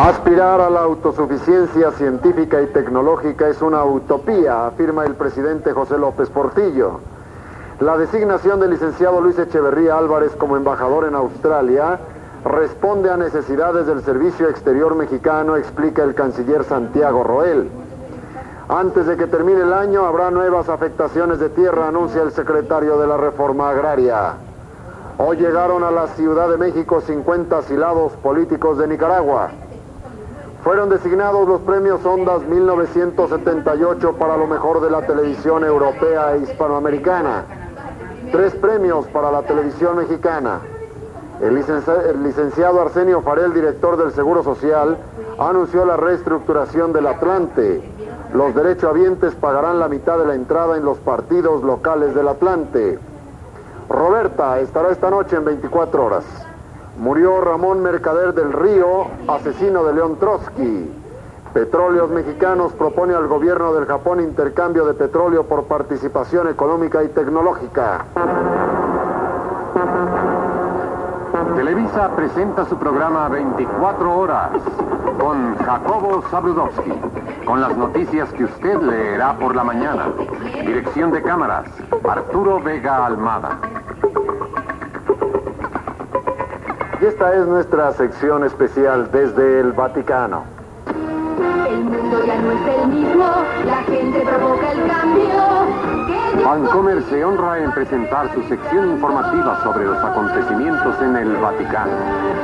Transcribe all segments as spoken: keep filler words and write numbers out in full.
Aspirar a la autosuficiencia científica y tecnológica es una utopía, afirma el presidente José López Portillo. La designación del licenciado Luis Echeverría Álvarez como embajador en Australia responde a necesidades del Servicio Exterior mexicano, explica el canciller Santiago Roel. Antes de que termine el año habrá nuevas afectaciones de tierra, anuncia el secretario de la Reforma Agraria. Hoy llegaron a la Ciudad de México cincuenta asilados políticos de Nicaragua. Fueron designados los premios Ondas mil novecientos setenta y ocho para lo mejor de la televisión europea e hispanoamericana. Tres premios para la televisión mexicana. El, licenci- el licenciado Arsenio Farel, director del Seguro Social, anunció la reestructuración del Atlante. Los derechohabientes pagarán la mitad de la entrada en los partidos locales del Atlante. Roberta estará esta noche en veinticuatro horas. Murió Ramón Mercader del Río, asesino de León Trotsky. Petróleos Mexicanos propone al gobierno del Japón intercambio de petróleo por participación económica y tecnológica. Televisa presenta su programa veinticuatro horas con Jacobo Zabludovsky, con las noticias que usted leerá por la mañana. Dirección de cámaras, Arturo Vega Almada. Y esta es nuestra sección especial desde el Vaticano. El mundo ya no es el mismo, la gente provoca el cambio. Vancomer se honra en presentar su sección informativa sobre los acontecimientos en el Vaticano.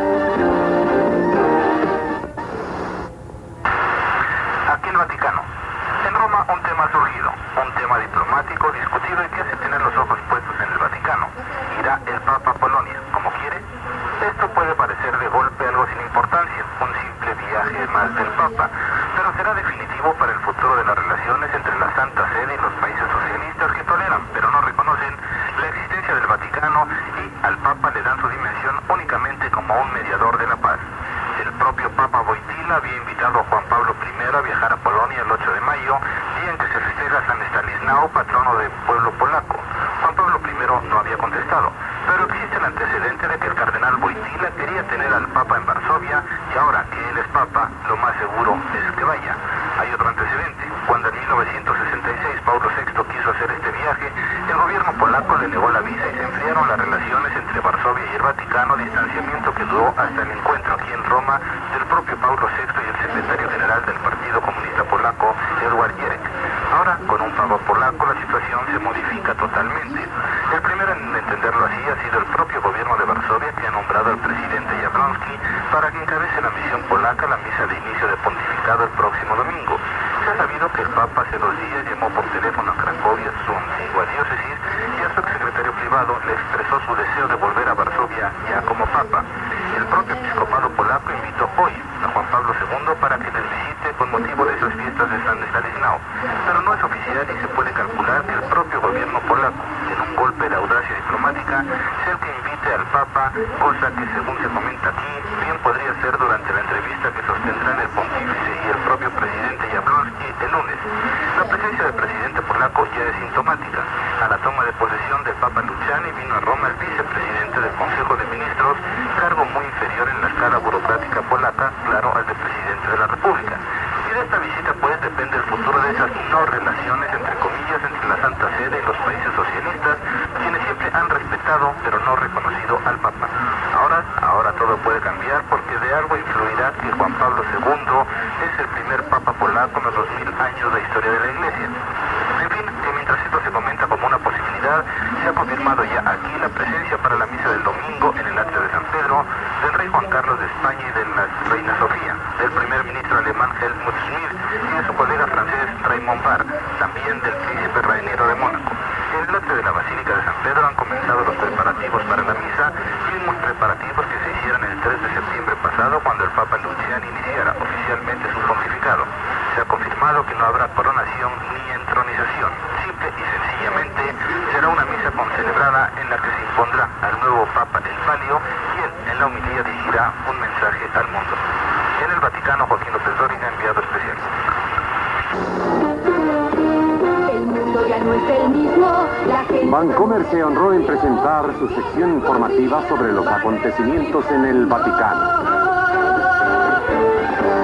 Aquí el Vaticano. En Roma un tema ha surgido, un tema diplomático discutido y que hace tener los ojos puestos en el Vaticano. ¿Irá el Papa a Polonia como quiere? Esto puede parecer de golpe algo sin importancia, un simple viaje más del Papa, pero será definitivo para el futuro de las relaciones entre la Santa Sede y los países socialistas que toleran, pero no reconocen, la existencia del Vaticano y al Papa le dan su dimensión únicamente como un mediador de la paz. El propio Papa Wojtyła había invitado a Juan Pablo primero a viajar a Polonia el ocho de mayo, día en que se festeja San Estanislao, patrono del pueblo polaco. Juan Pablo primero no había contestado, pero existe el antecedente de que el cardenal Wojtyła quería tener al Papa en Varsovia y ahora que él es Papa, lo más seguro es que vaya. Hay otro antecedente. Cuando en mil novecientos sesenta y seis Paulo sexto quiso hacer este viaje, el gobierno polaco le negó la visa y se enfriaron las relaciones entre Varsovia y el Vaticano, distanciamiento que duró hasta el encuentro aquí en Roma del propio Paulo sexto y el secretario general del Partido Comunista Polaco, Edward Gierek. Ahora, con un papa polaco, la situación se modifica totalmente. El primero en entenderlo así ha sido el propio gobierno de Varsovia, que ha nombrado al presidente Jablonski para que encabece la misión polaca, la misa de inicio de pontificado el próximo domingo. Se ha sabido que el Papa hace dos días llamó por teléfono a Cracovia, su antigua diócesis, y a su exsecretario privado le expresó su deseo de volver a Varsovia ya como Papa. El propio episcopado polaco invitó hoy a Juan Pablo segundo para que les visite con motivo de esas fiestas de San Estanislao, pero no es oficial y se puede calcular que el propio gobierno polaco, en un golpe de audacia diplomática, sea el que invite al Papa, cosa que según se comenta aquí, bien podría ser durante la entrevista que sostendrán el pontífice y el propio presidente Jablonski el lunes. La presencia del presidente polaco ya es sintomática. A la toma de posesión del Papa Luciani vino a Roma el vicepresidente del Consejo de Ministros, cargo muy inferior en la escala burocrática polaca, claro, al de presidente de la República. Y de esta visita pues depende el futuro de esas no relaciones, entre comillas, entre la Santa Sede y los países socialistas, quienes siempre han respetado pero no reconocido al Papa. Ahora, ahora todo puede cambiar porque de algo influirá que Juan Pablo segundo es el primer Papa polaco en los dos mil años de historia de la Iglesia. En fin, que mientras esto se comenta como una posibilidad, se ha confirmado ya aquí la presencia para la misa del domingo en el atrio de San Pedro del rey Juan Carlos de España y de la reina Sofía, del primer ministro alemán Helmut Schmidt y de su colega francés Raymond Barre, también del príncipe Rainiero de Mónaco. En el atrio de la Basílica de San Pedro han comenzado los preparativos para la misa, mismos preparativos que se hicieron el tres de septiembre pasado cuando el Papa Luciani iniciara oficialmente su pontificado. Se ha confirmado que no habrá coronación ni entronización. Simple y sencillamente será una misa concelebrada en la que se impondrá al nuevo Papa el palio y él en la homilía dirigirá un mensaje al mundo. En el Vaticano, Joaquín López Dóriga, enviado especial. El mundo ya no es el mismo, la gente... Vancomer se honró en presentar su sección informativa sobre los acontecimientos en el Vaticano.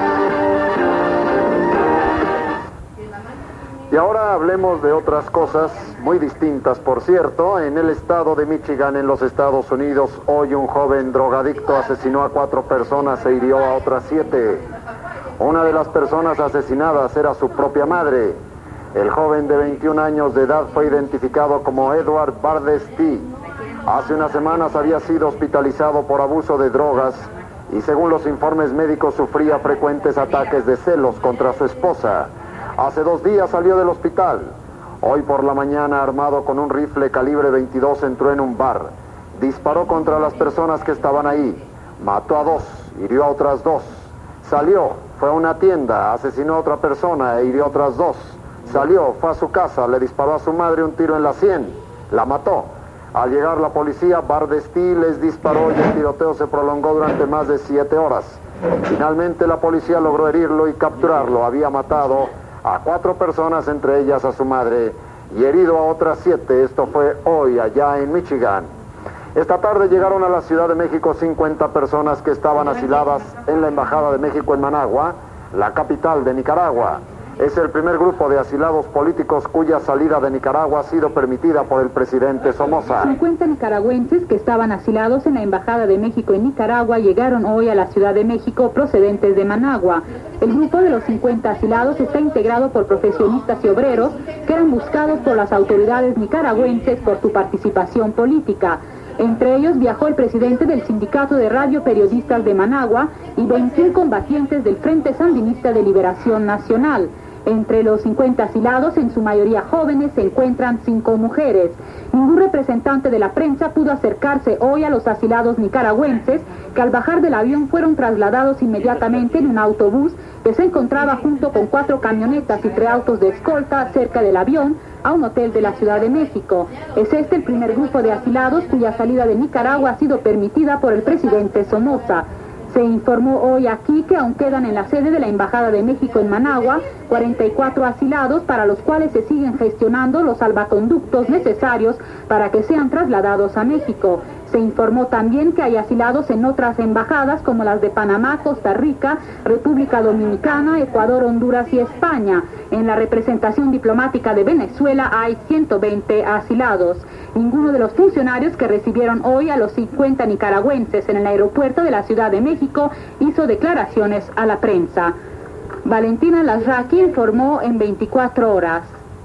Y ahora hablemos de otras cosas muy distintas, por cierto. En el estado de Michigan, en los Estados Unidos, hoy un joven drogadicto asesinó a cuatro personas e hirió a otras siete. Una de las personas asesinadas era su propia madre. El joven de veintiún años de edad fue identificado como Edward Bardesty. Hace unas semanas había sido hospitalizado por abuso de drogas y según los informes médicos sufría frecuentes ataques de celos contra su esposa. Hace dos días salió del hospital. Hoy por la mañana, armado con un rifle calibre veintidós, entró en un bar. Disparó contra las personas que estaban ahí. Mató a dos, hirió a otras dos. Salió, fue a una tienda, asesinó a otra persona e hirió a otras dos. Salió, fue a su casa, le disparó a su madre un tiro en la sien. La mató. Al llegar la policía, Bardesty les disparó y el tiroteo se prolongó durante más de siete horas. Finalmente la policía logró herirlo y capturarlo. Había matado a cuatro personas, entre ellas a su madre, y herido a otras siete. Esto fue hoy allá en Michigan. Esta tarde llegaron a la Ciudad de México cincuenta personas que estaban asiladas en la Embajada de México en Managua, la capital de Nicaragua. Es el primer grupo de asilados políticos cuya salida de Nicaragua ha sido permitida por el presidente Somoza. cincuenta nicaragüenses que estaban asilados en la Embajada de México en Nicaragua llegaron hoy a la Ciudad de México procedentes de Managua. El grupo de los cincuenta asilados está integrado por profesionistas y obreros que eran buscados por las autoridades nicaragüenses por su participación política. Entre ellos viajó el presidente del Sindicato de Radioperiodistas de Managua y veintiún combatientes del Frente Sandinista de Liberación Nacional. Entre los cincuenta asilados, en su mayoría jóvenes, se encuentran cinco mujeres. Ningún representante de la prensa pudo acercarse hoy a los asilados nicaragüenses, que al bajar del avión fueron trasladados inmediatamente en un autobús que se encontraba junto con cuatro camionetas y tres autos de escolta cerca del avión a un hotel de la Ciudad de México. Es este el primer grupo de asilados cuya salida de Nicaragua ha sido permitida por el presidente Somoza. Se informó hoy aquí que aún quedan en la sede de la Embajada de México en Managua cuarenta y cuatro asilados para los cuales se siguen gestionando los salvaconductos necesarios para que sean trasladados a México. Se informó también que hay asilados en otras embajadas como las de Panamá, Costa Rica, República Dominicana, Ecuador, Honduras y España. En la representación diplomática de Venezuela hay ciento veinte asilados. Ninguno de los funcionarios que recibieron hoy a los cincuenta nicaragüenses en el aeropuerto de la Ciudad de México hizo declaraciones a la prensa. Valentina Lasraki informó en veinticuatro horas.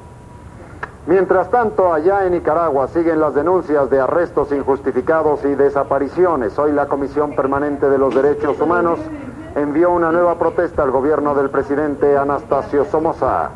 Mientras tanto, allá en Nicaragua siguen las denuncias de arrestos injustificados y desapariciones. Hoy la Comisión Permanente de los Derechos Humanos envió una nueva protesta al gobierno del presidente Anastasio Somoza.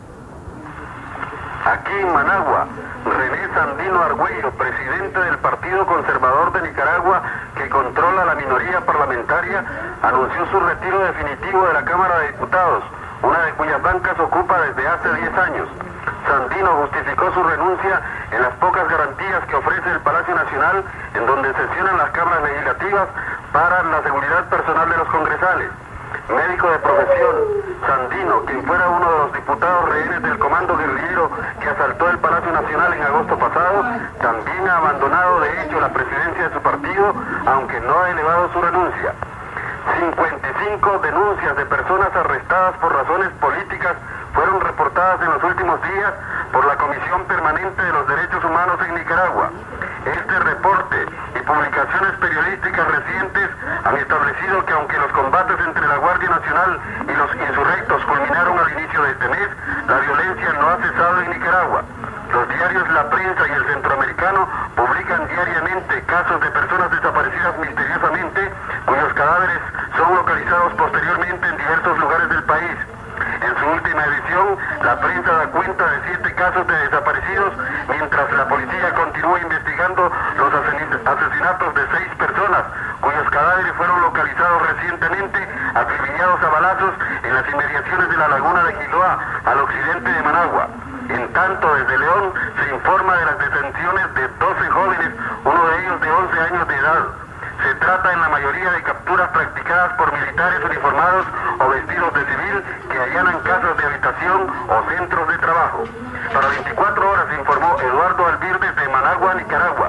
Aquí en Managua, René Sandino Argüello, presidente del Partido Conservador de Nicaragua, que controla la minoría parlamentaria, anunció su retiro definitivo de la Cámara de Diputados, una de cuyas bancas ocupa desde hace diez años. Sandino justificó su renuncia en las pocas garantías que ofrece el Palacio Nacional, en donde sesionan las cámaras legislativas para la seguridad personal de los congresales. Médico de profesión, Sandino, quien fuera uno de los diputados rehenes del comando guerrillero que asaltó el Palacio Nacional en agosto pasado, también ha abandonado de hecho la presidencia de su partido, aunque no ha elevado su renuncia. cincuenta y cinco denuncias de personas arrestadas por razones políticas fueron reportadas en los últimos días por la Comisión Permanente de los Derechos Humanos en Nicaragua. Este reporte y publicaciones periodísticas recientes han establecido que aunque los combates entre la Guardia Nacional y los insurrectos culminaron al inicio de este mes, la violencia no ha cesado en Nicaragua. Los diarios La Prensa y el Centroamericano publican diariamente casos de personas desaparecidas misteriosamente, cuyos cadáveres son localizados posteriormente en diversos lugares del país. En su última edición, la prensa da cuenta de siete casos de desaparecidos, mientras la policía continúa investigando los asesinatos de seis personas, cuyos cadáveres fueron localizados recientemente, acribillados a balazos en las inmediaciones de la laguna de Quiloa, al occidente de Managua. En tanto, desde León se informa de las detenciones de doce jóvenes, uno de ellos de once años de edad. Se trata en la mayoría de capturas practicadas por militares uniformados o vestidos de civil que allanan casas de habitación o centros de trabajo. Para veinticuatro horas informó Eduardo Alvirdes de Managua, Nicaragua.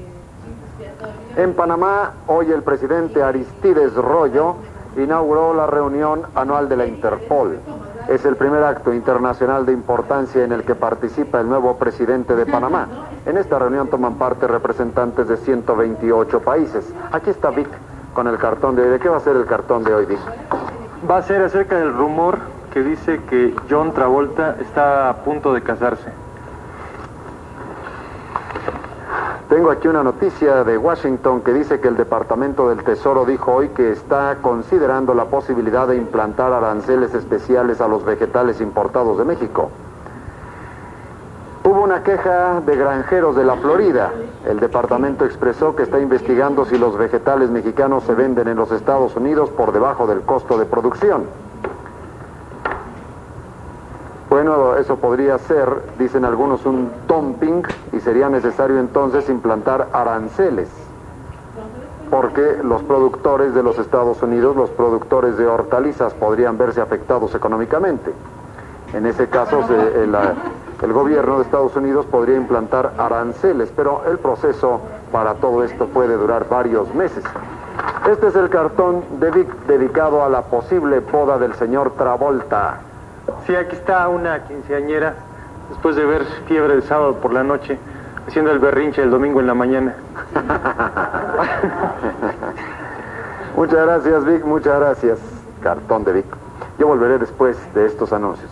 En Panamá, hoy el presidente Aristides Royo inauguró la reunión anual de la Interpol. Es el primer acto internacional de importancia en el que participa el nuevo presidente de Panamá. En esta reunión toman parte representantes de ciento veintiocho países. Aquí está Vic con el cartón de hoy. ¿De qué va a ser el cartón de hoy, Vic? Va a ser acerca del rumor que dice que John Travolta está a punto de casarse. Tengo aquí una noticia de Washington que dice que el Departamento del Tesoro dijo hoy que está considerando la posibilidad de implantar aranceles especiales a los vegetales importados de México. Hubo una queja de granjeros de la Florida. El departamento expresó que está investigando si los vegetales mexicanos se venden en los Estados Unidos por debajo del costo de producción. Bueno, eso podría ser, dicen algunos, un dumping y sería necesario entonces implantar aranceles, porque los productores de los Estados Unidos, los productores de hortalizas, podrían verse afectados económicamente. En ese caso, se, el, el gobierno de Estados Unidos podría implantar aranceles, pero el proceso para todo esto puede durar varios meses. Este es el cartón de Vic dedicado a la posible boda del señor Travolta. Sí, aquí está una quinceañera, después de ver Fiebre de sábado por la noche, haciendo el berrinche el domingo en la mañana. Muchas gracias, Vic, muchas gracias. Cartón de Vic. Yo volveré después de estos anuncios.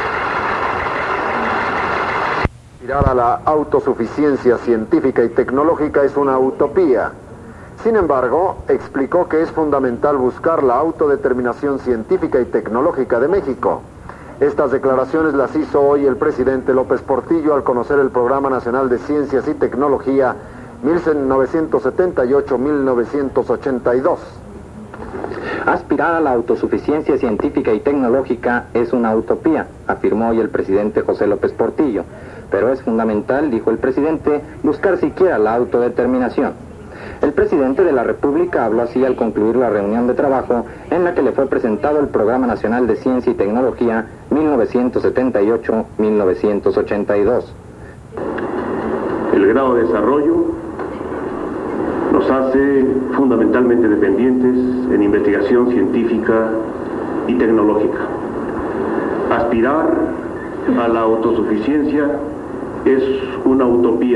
Aspirar a la autosuficiencia científica y tecnológica es una utopía. Sin embargo, explicó que es fundamental buscar la autodeterminación científica y tecnológica de México. Estas declaraciones las hizo hoy el presidente López Portillo al conocer el Programa Nacional de Ciencias y Tecnología mil novecientos setenta y ocho a mil novecientos ochenta y dos. Aspirar a la autosuficiencia científica y tecnológica es una utopía, afirmó hoy el presidente José López Portillo, pero es fundamental, dijo el presidente, buscar siquiera la autodeterminación. El presidente de la República habló así al concluir la reunión de trabajo en la que le fue presentado el Programa Nacional de Ciencia y Tecnología mil novecientos setenta y ocho a mil novecientos ochenta y dos. El grado de desarrollo nos hace fundamentalmente dependientes en investigación científica y tecnológica. Aspirar a la autosuficiencia es una utopía.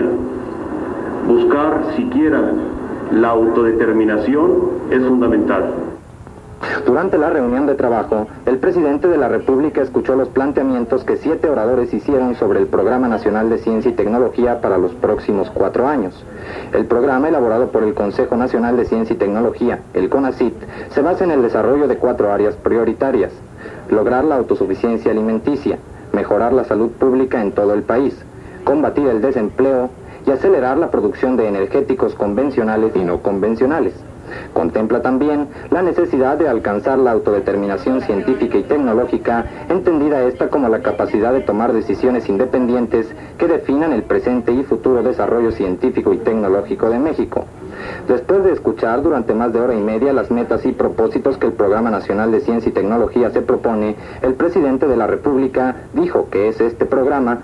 Buscar siquiera la autodeterminación es fundamental. Durante la reunión de trabajo, el presidente de la República escuchó los planteamientos que siete oradores hicieron sobre el Programa Nacional de Ciencia y Tecnología para los próximos cuatro años. El programa, elaborado por el Consejo Nacional de Ciencia y Tecnología, el CONACYT, se basa en el desarrollo de cuatro áreas prioritarias: lograr la autosuficiencia alimenticia, mejorar la salud pública en todo el país, combatir el desempleo y acelerar la producción de energéticos convencionales y no convencionales. Contempla también la necesidad de alcanzar la autodeterminación científica y tecnológica, entendida esta como la capacidad de tomar decisiones independientes que definan el presente y futuro desarrollo científico y tecnológico de México. Después de escuchar durante más de hora y media las metas y propósitos que el Programa Nacional de Ciencia y Tecnología se propone, el presidente de la República dijo que es este programa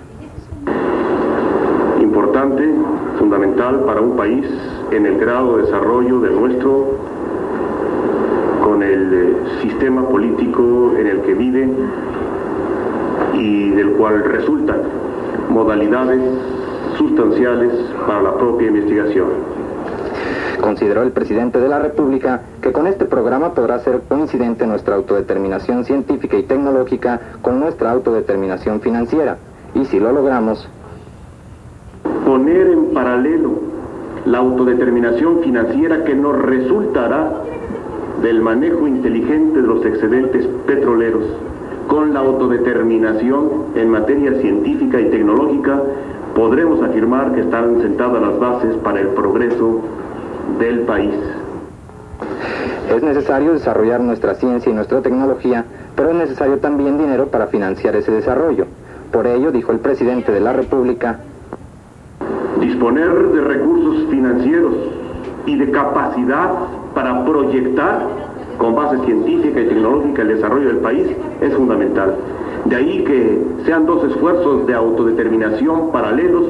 importante, fundamental para un país en el grado de desarrollo de nuestro, con el eh, sistema político en el que vive y del cual resultan modalidades sustanciales para la propia investigación. Consideró el presidente de la República que con este programa podrá ser coincidente nuestra autodeterminación científica y tecnológica con nuestra autodeterminación financiera, y si lo logramos, poner en paralelo la autodeterminación financiera que nos resultará del manejo inteligente de los excedentes petroleros con la autodeterminación en materia científica y tecnológica, podremos afirmar que están sentadas las bases para el progreso del país. Es necesario desarrollar nuestra ciencia y nuestra tecnología, pero es necesario también dinero para financiar ese desarrollo. Por ello, dijo el presidente de la República, disponer de recursos financieros y de capacidad para proyectar con base científica y tecnológica el desarrollo del país es fundamental. De ahí que sean dos esfuerzos de autodeterminación paralelos: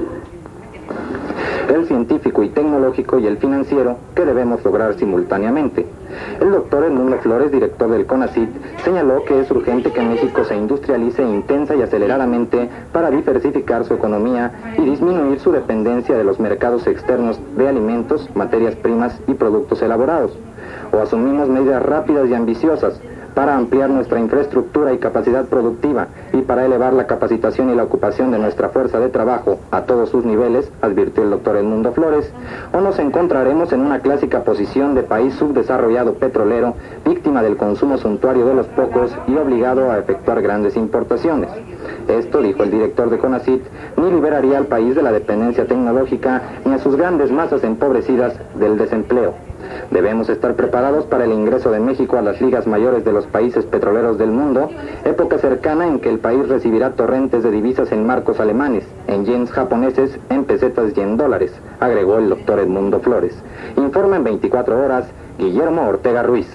el científico y tecnológico y el financiero, que debemos lograr simultáneamente. El doctor Edmundo Flores, director del CONACYT, señaló que es urgente que México se industrialice intensa y aceleradamente para diversificar su economía y disminuir su dependencia de los mercados externos de alimentos, materias primas y productos elaborados. O asumimos medidas rápidas y ambiciosas para ampliar nuestra infraestructura y capacidad productiva y para elevar la capacitación y la ocupación de nuestra fuerza de trabajo a todos sus niveles, advirtió el doctor Edmundo Flores, o nos encontraremos en una clásica posición de país subdesarrollado petrolero, víctima del consumo suntuario de los pocos y obligado a efectuar grandes importaciones. Esto, dijo el director de CONACYT, ni liberaría al país de la dependencia tecnológica ni a sus grandes masas empobrecidas del desempleo. Debemos estar preparados para el ingreso de México a las ligas mayores de los países petroleros del mundo, época cercana en que el país recibirá torrentes de divisas en marcos alemanes, en yens japoneses, en pesetas y en dólares, agregó el doctor Edmundo Flores. Informa en veinticuatro horas, Guillermo Ortega Ruiz.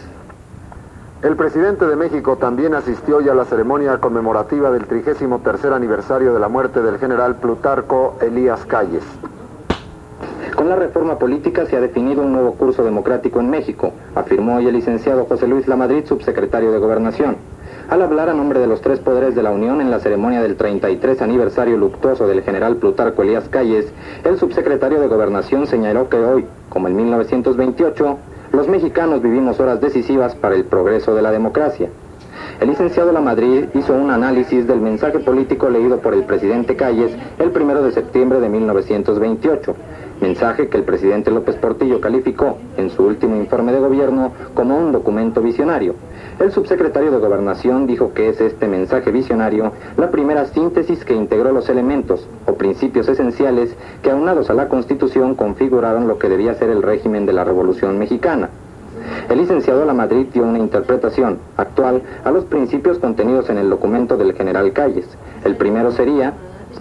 El presidente de México también asistió hoy a la ceremonia conmemorativa del trigésimo tercer aniversario de la muerte del general Plutarco Elías Calles. Con la reforma política se ha definido un nuevo curso democrático en México, afirmó hoy el licenciado José Luis Lamadrid, subsecretario de Gobernación. Al hablar a nombre de los tres poderes de la Unión en la ceremonia del treinta y tres aniversario luctuoso del general Plutarco Elías Calles, el subsecretario de Gobernación señaló que hoy, como en mil novecientos veintiocho, los mexicanos vivimos horas decisivas para el progreso de la democracia. El licenciado Lamadrid hizo un análisis del mensaje político leído por el presidente Calles el primero de septiembre de mil novecientos veintiocho, mensaje que el presidente López Portillo calificó en su último informe de gobierno como un documento visionario. El subsecretario de Gobernación dijo que es este mensaje visionario la primera síntesis que integró los elementos o principios esenciales que, aunados a la Constitución, configuraron lo que debía ser el régimen de la Revolución Mexicana. El licenciado Lamadrid dio una interpretación actual a los principios contenidos en el documento del general Calles. El primero sería: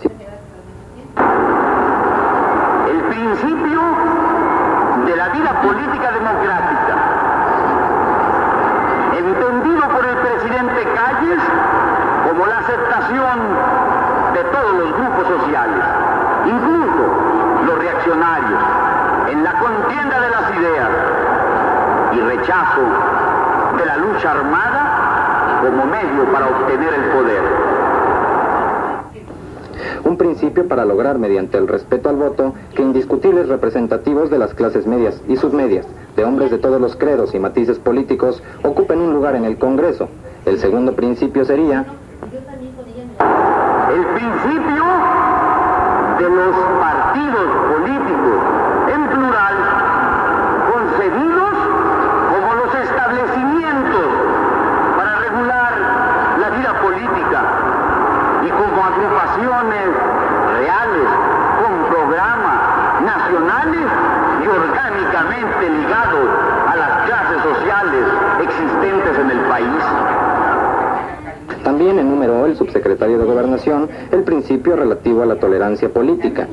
el principio de la vida política democrática, entendido por el presidente Calles como la aceptación de todos los grupos sociales, incluso los reaccionarios, en la contienda de las ideas, y rechazo de la lucha armada como medio para obtener el poder. Un principio para lograr, mediante el respeto al voto, que indiscutibles representativos de las clases medias y submedias, de hombres de todos los credos y matices políticos, ocupen un lugar en el Congreso. El segundo principio sería: el principio de los partidos políticos, en plural, concebidos como los establecimientos para regular la vida política y como agrupaciones reales con programas nacionales y orgánicamente ligados a las clases sociales existentes en el país. También enumeró el subsecretario de Gobernación el principio relativo a la tolerancia política,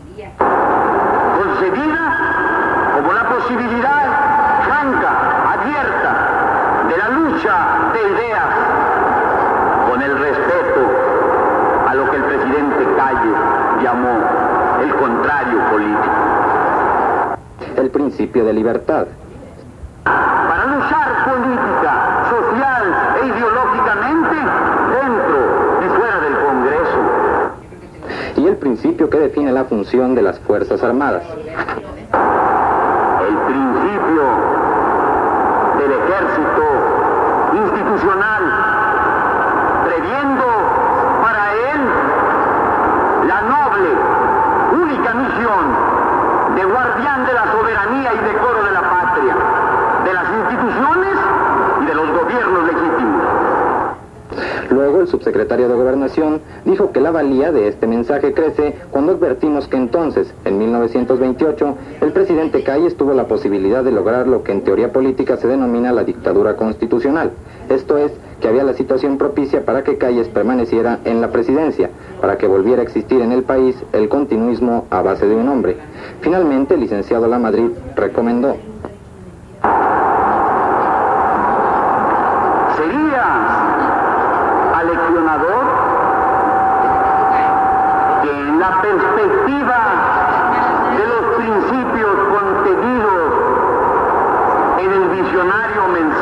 concebida como la posibilidad franca, abierta, de la lucha de ideas, con el respeto a lo que el presidente Calles llamó el contrario político. El principio de libertad. Para luchar política, social e ideológicamente dentro y fuera del Congreso. Y el principio que define la función de las Fuerzas Armadas. El principio del ejército institucional, previendo para él la noble, única misión de guardián de la soberanía y decoro de la patria, de las instituciones y de los gobiernos legítimos. Luego, el subsecretario de Gobernación dijo que la valía de este mensaje crece cuando advertimos que entonces, en mil novecientos veintiocho, el presidente Calles tuvo la posibilidad de lograr lo que en teoría política se denomina la dictadura constitucional. Esto es, que había la situación propicia para que Calles permaneciera en la presidencia, para que volviera a existir en el país el continuismo a base de un hombre. Finalmente, el licenciado Lamadrid recomendó: sería aleccionador que en la perspectiva de los principios contenidos en el visionario mensaje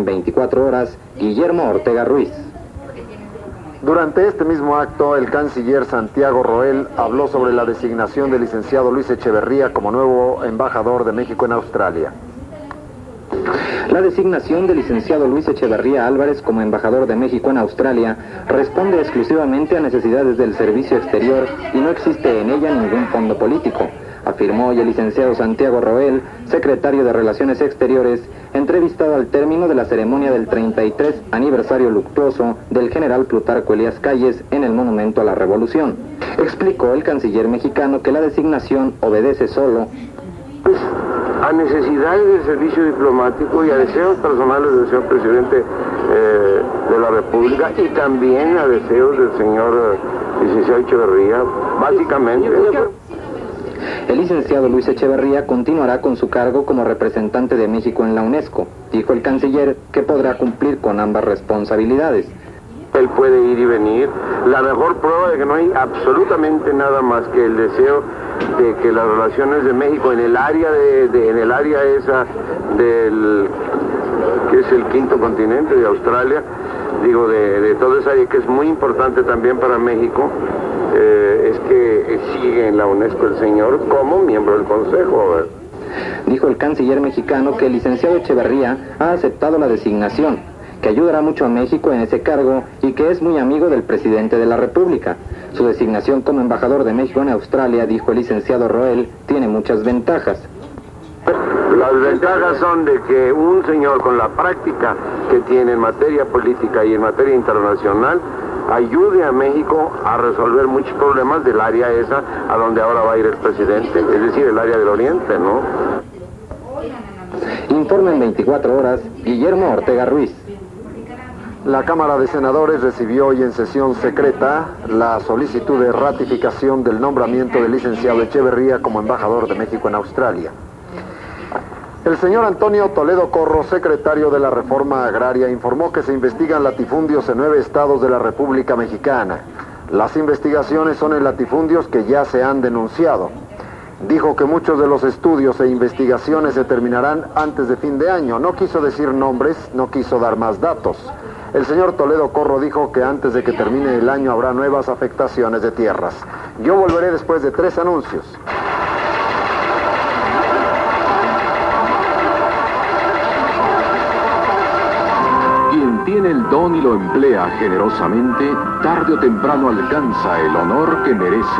en veinticuatro horas, Guillermo Ortega Ruiz. Durante este mismo acto, el canciller Santiago Roel habló sobre la designación del licenciado Luis Echeverría como nuevo embajador de México en Australia. La designación del licenciado Luis Echeverría Álvarez como embajador de México en Australia responde exclusivamente a necesidades del servicio exterior y no existe en ella ningún fondo político, afirmó hoy el licenciado Santiago Roel, secretario de Relaciones Exteriores, entrevistado al término de la ceremonia del treinta y tres aniversario luctuoso del general Plutarco Elías Calles en el Monumento a la Revolución. Explicó el canciller mexicano que la designación obedece solo pues, a necesidades del servicio diplomático y a deseos personales del señor presidente eh, de la República y también a deseos del señor eh, licenciado Echeverría, básicamente. El licenciado Luis Echeverría continuará con su cargo como representante de México en la UNESCO. Dijo el canciller que podrá cumplir con ambas responsabilidades. Él puede ir y venir. La mejor prueba de que no hay absolutamente nada más que el deseo de que las relaciones de México en el área de, de en el área esa del que es el quinto continente de Australia, digo de, de toda esa área que es muy importante también para México. Eh, es que sigue en la UNESCO el señor como miembro del Consejo. Dijo el canciller mexicano que el licenciado Echeverría ha aceptado la designación, que ayudará mucho a México en ese cargo y que es muy amigo del presidente de la República. Su designación como embajador de México en Australia, dijo el licenciado Roel, tiene muchas ventajas. Las ventajas son de que un señor con la práctica que tiene en materia política y en materia internacional ayude a México a resolver muchos problemas del área esa a donde ahora va a ir el presidente, es decir, el área del Oriente, ¿no? Informe en veinticuatro horas, Guillermo Ortega Ruiz. La Cámara de Senadores recibió hoy en sesión secreta la solicitud de ratificación del nombramiento del licenciado Echeverría como embajador de México en Australia. El señor Antonio Toledo Corro, secretario de la Reforma Agraria, informó que se investigan latifundios en nueve estados de la República Mexicana. Las investigaciones son en latifundios que ya se han denunciado. Dijo que muchos de los estudios e investigaciones se terminarán antes de fin de año. No quiso decir nombres, no quiso dar más datos. El señor Toledo Corro dijo que antes de que termine el año habrá nuevas afectaciones de tierras. Yo volveré después de tres anuncios. Quien tiene el don y lo emplea generosamente, tarde o temprano alcanza el honor que merece.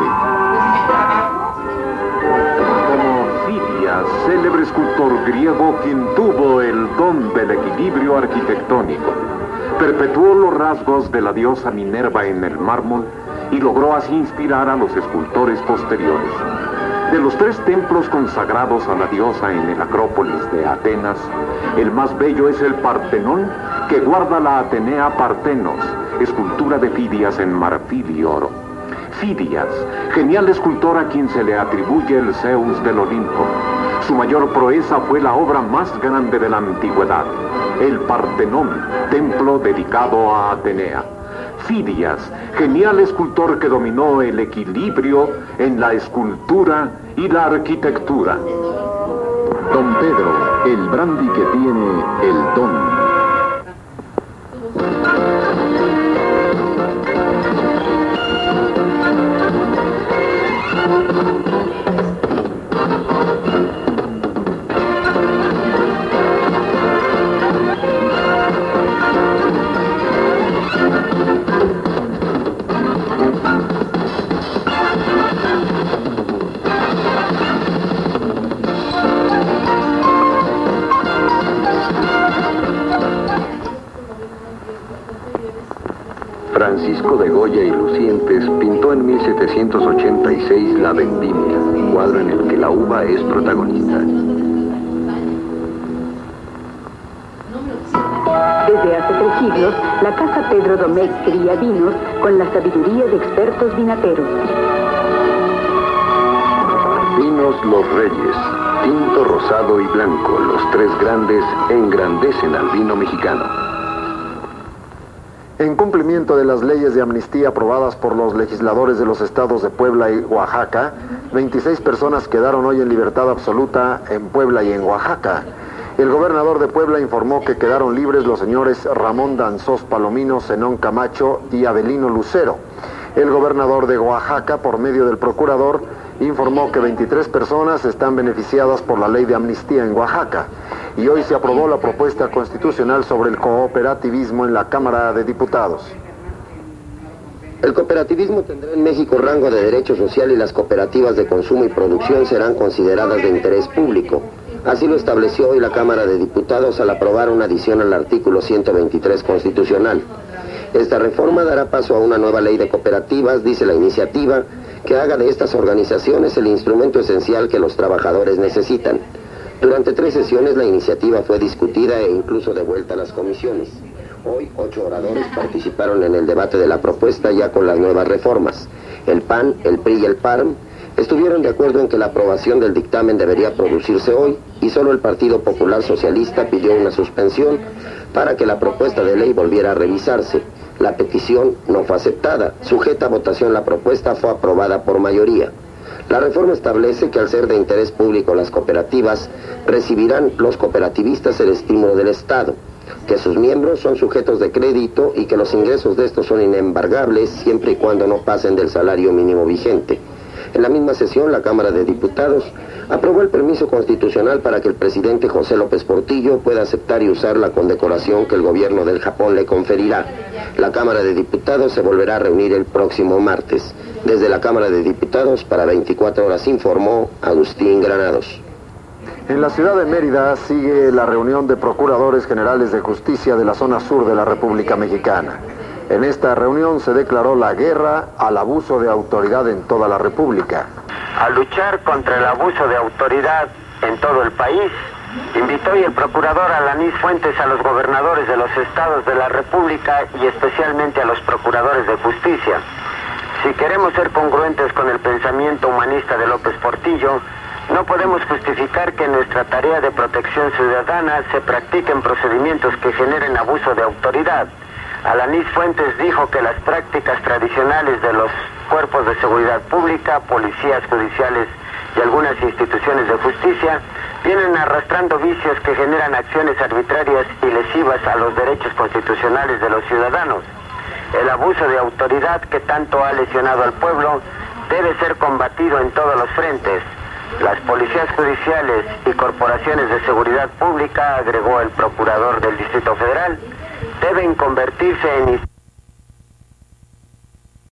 Como Fidias, célebre escultor griego quien tuvo el don del equilibrio arquitectónico, perpetuó los rasgos de la diosa Minerva en el mármol y logró así inspirar a los escultores posteriores. De los tres templos consagrados a la diosa en el Acrópolis de Atenas, el más bello es el Partenón, que guarda la Atenea Partenos, escultura de Fidias en marfil y oro. Fidias, genial escultor a quien se le atribuye el Zeus del Olimpo. Su mayor proeza fue la obra más grande de la antigüedad, el Partenón, templo dedicado a Atenea. Fidias, genial escultor que dominó el equilibrio en la escultura y la arquitectura. Don Pedro, el brandy que tiene el don. Francisco de Goya y Lucientes pintó en mil setecientos ochenta y seis La Vendimia, cuadro en el que la uva es protagonista. Desde hace tres siglos, la Casa Pedro Domecq cría vinos con la sabiduría de expertos vinateros. Vinos Los Reyes, tinto, rosado y blanco, los tres grandes engrandecen al vino mexicano. En cumplimiento de las leyes de amnistía aprobadas por los legisladores de los estados de Puebla y Oaxaca, veintiséis personas quedaron hoy en libertad absoluta en Puebla y en Oaxaca. El gobernador de Puebla informó que quedaron libres los señores Ramón Danzós Palomino, Zenón Camacho y Avelino Lucero. El gobernador de Oaxaca, por medio del procurador, informó que veintitrés personas están beneficiadas por la ley de amnistía en Oaxaca. Y hoy se aprobó la propuesta constitucional sobre el cooperativismo en la Cámara de Diputados. El cooperativismo tendrá en México rango de derecho social y las cooperativas de consumo y producción serán consideradas de interés público. Así lo estableció hoy la Cámara de Diputados al aprobar una adición al artículo ciento veintitrés constitucional. Esta reforma dará paso a una nueva ley de cooperativas, dice la iniciativa, que haga de estas organizaciones el instrumento esencial que los trabajadores necesitan. Durante tres sesiones la iniciativa fue discutida e incluso devuelta a las comisiones. Hoy, ocho oradores participaron en el debate de la propuesta ya con las nuevas reformas. El P A N, el P R I y el P A R M estuvieron de acuerdo en que la aprobación del dictamen debería producirse hoy y solo el Partido Popular Socialista pidió una suspensión para que la propuesta de ley volviera a revisarse. La petición no fue aceptada. Sujeta a votación la propuesta fue aprobada por mayoría. La reforma establece que al ser de interés público las cooperativas, recibirán los cooperativistas el estímulo del Estado, que sus miembros son sujetos de crédito y que los ingresos de estos son inembargables siempre y cuando no pasen del salario mínimo vigente. En la misma sesión, la Cámara de Diputados aprobó el permiso constitucional para que el presidente José López Portillo pueda aceptar y usar la condecoración que el gobierno del Japón le conferirá. La Cámara de Diputados se volverá a reunir el próximo martes. Desde la Cámara de Diputados, para veinticuatro horas, informó Agustín Granados. En la ciudad de Mérida sigue la reunión de procuradores generales de justicia de la zona sur de la República Mexicana. En esta reunión se declaró la guerra al abuso de autoridad en toda la República. A luchar contra el abuso de autoridad en todo el país, invitó hoy el procurador Alanís Fuentes a los gobernadores de los estados de la República y especialmente a los procuradores de justicia. Si queremos ser congruentes con el pensamiento humanista de López Portillo, no podemos justificar que en nuestra tarea de protección ciudadana se practiquen procedimientos que generen abuso de autoridad. Alanís Fuentes dijo que las prácticas tradicionales de los cuerpos de seguridad pública, policías judiciales y algunas instituciones de justicia vienen arrastrando vicios que generan acciones arbitrarias y lesivas a los derechos constitucionales de los ciudadanos. El abuso de autoridad que tanto ha lesionado al pueblo debe ser combatido en todos los frentes. Las policías judiciales y corporaciones de seguridad pública, agregó el procurador del Distrito Federal, deben convertirse en